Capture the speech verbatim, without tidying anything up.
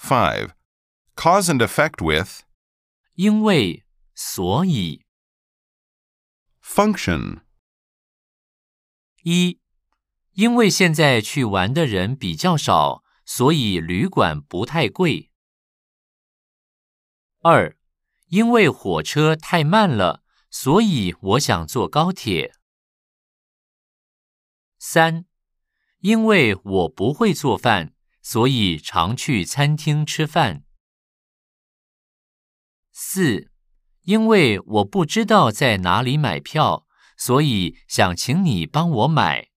five. Cause and effect with 因为，所以。 function. 一，因为现在去玩的人比较少，所以旅馆不太贵。二，因为火车太慢了，所以我想坐高铁。三，因为我不会做饭，所以常去餐厅吃饭。四，因为我不知道在哪里买票，所以想请你帮我买。